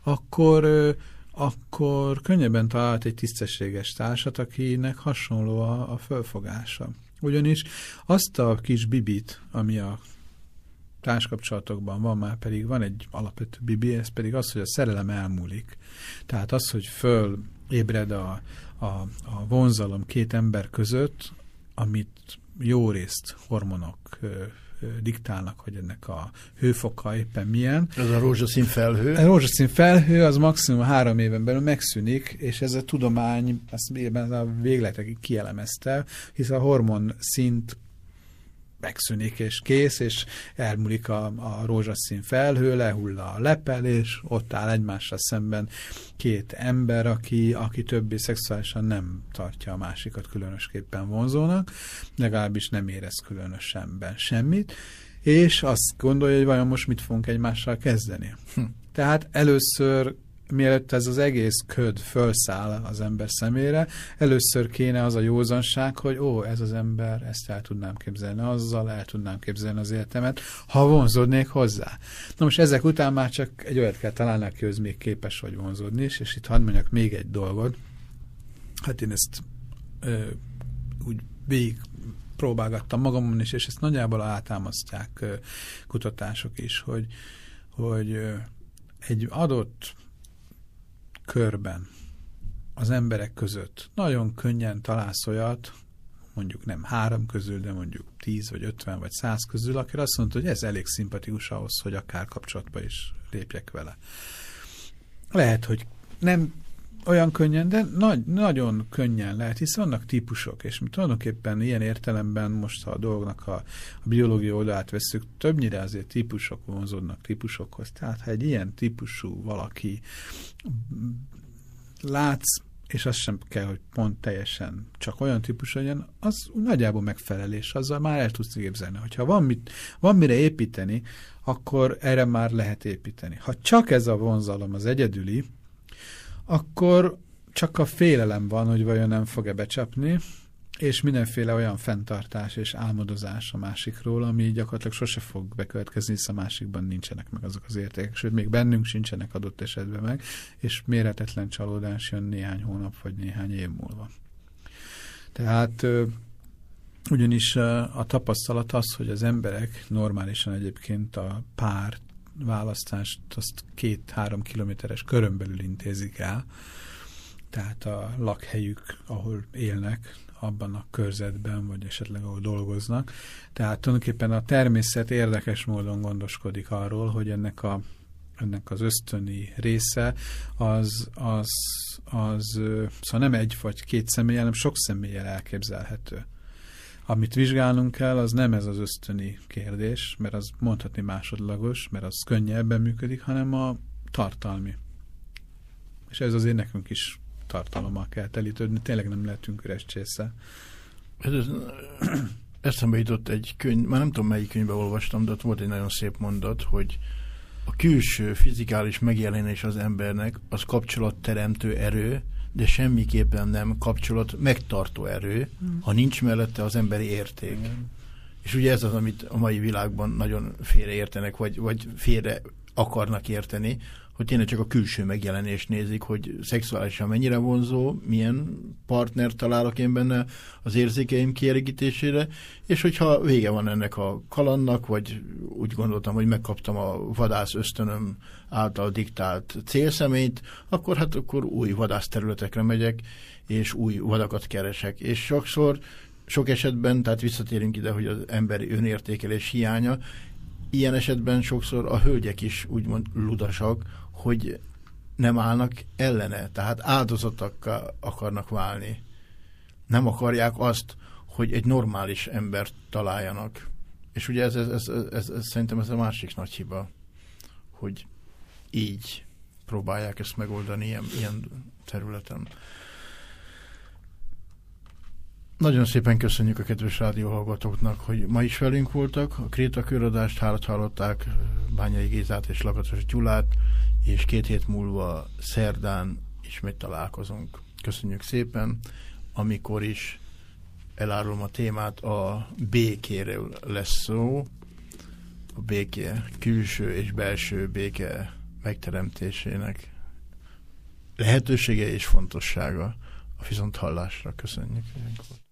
Speaker 1: akkor könnyebben talált egy tisztességes társat, akinek hasonló a fölfogása. Ugyanis azt a kis bibit, ami a társkapcsolatokban van, már pedig van egy alapvető bibi, ez pedig az, hogy a szerelem elmúlik. Tehát az, hogy fölébred a vonzalom két ember között, amit jó részt hormonok diktálnak, hogy ennek a hőfoka éppen milyen.
Speaker 2: Ez a rózsaszín felhő.
Speaker 1: A rózsaszín felhő az maximum 3 éven belül megszűnik, és ez a tudomány ezt a végletekig kielemezte, hisz a hormon szint megszűnik és kész, és elmúlik a rózsaszín felhő, lehull a lepel, és ott áll egymással szemben két ember, aki többé szexuálisan nem tartja a másikat különösképpen vonzónak, legalábbis nem érez különösebben semmit, és azt gondolja, hogy vajon most mit fogunk egymással kezdeni. Tehát először, mielőtt ez az egész köd fölszáll az ember szemére, először kéne az a józanság, hogy ez az ember, ezt el tudnám képzelni azzal, el tudnám képzelni az életemet, ha vonzódnék hozzá. Na most ezek után már csak egy olyat kell találni, akihoz még képes vagy vonzódni is, és itt hadd mondjak még egy dolgot. Hát én ezt úgy végig próbálgattam magamon is, és ezt nagyjából átámasztják kutatások is, hogy egy adott körben az emberek között nagyon könnyen találsz olyat, mondjuk nem 3 közül, de mondjuk 10 vagy 50 vagy 100 közül, akire azt mondta, hogy ez elég szimpatikus ahhoz, hogy akár kapcsolatba is lépjek vele. Lehet, hogy nem olyan könnyen, de nagyon könnyen lehet, hiszen vannak típusok, és mi tulajdonképpen ilyen értelemben most, ha a dolgnak a biológia oldalát vesszük, többnyire azért típusok vonzódnak típusokhoz. Tehát, ha egy ilyen típusú valaki látsz, és az sem kell, hogy pont teljesen csak olyan típus legyen, az nagyjából megfelelés, azzal már el tudsz képzelni. Hogyha van mire építeni, akkor erre már lehet építeni. Ha csak ez a vonzalom az egyedüli, akkor csak a félelem van, hogy vajon nem fog-e becsapni, és mindenféle olyan fenntartás és álmodozás a másikról, ami gyakorlatilag sose fog bekövetkezni, hisz a másikban nincsenek meg azok az értékek, sőt, még bennünk sincsenek adott esetben meg, és méretetlen csalódás jön néhány hónap vagy néhány év múlva. Tehát ugyanis a tapasztalat az, hogy az emberek normálisan egyébként a pár választást azt 2-3 kilométeres körön belül intézik el, tehát a lakhelyük, ahol élnek, abban a körzetben, vagy esetleg ahol dolgoznak. Tehát tulajdonképpen a természet érdekes módon gondoskodik arról, hogy ennek az ösztöni része szóval nem egy vagy 2 személy, hanem sok személlyel elképzelhető. Amit vizsgálnunk kell, az nem ez az ösztöni kérdés, mert az mondhatni másodlagos, mert az könnyebben működik, hanem a tartalmi. És ez azért nekünk is tartalommal kell telítődni, tényleg nem lehetünk üres csésze.
Speaker 2: Eszembe jutott egy könyv, már nem tudom melyik könyvben olvastam, de ott volt egy nagyon szép mondat, hogy a külső fizikális megjelenés az embernek az kapcsolatteremtő erő, de semmiképpen nem kapcsolat megtartó erő, ha nincs mellette az emberi érték. És ugye ez az, amit a mai világban nagyon félreértenek, vagy félre akarnak érteni, hogy tényleg csak a külső megjelenést nézik, hogy szexuálisan mennyire vonzó, milyen partner találok én benne az érzékeim kielégítésére, és hogyha vége van ennek a kalandnak, vagy úgy gondoltam, hogy megkaptam a vadász ösztönöm által diktált célszemélyt, akkor új vadászterületekre megyek, és új vadakat keresek. És sok esetben, tehát visszatérünk ide, hogy az emberi önértékelés hiánya, ilyen esetben sokszor a hölgyek is úgymond ludasak, hogy nem állnak ellene, tehát áldozatakká akarnak válni. Nem akarják azt, hogy egy normális embert találjanak. És ugye ez szerintem ez a másik nagy hiba, hogy így próbálják ezt megoldani ilyen területen. Nagyon szépen köszönjük a kedves rádióhallgatóknak, hogy ma is velünk voltak. A Kréta köradást hallották, Bányai Gézát és Lakatos Gyulát, és 2 hét múlva szerdán ismét találkozunk. Köszönjük szépen, amikor is elárulom a témát, a békéről lesz szó, a béke, külső és belső béke megteremtésének lehetősége és fontossága a viszonthallásra. Köszönjük.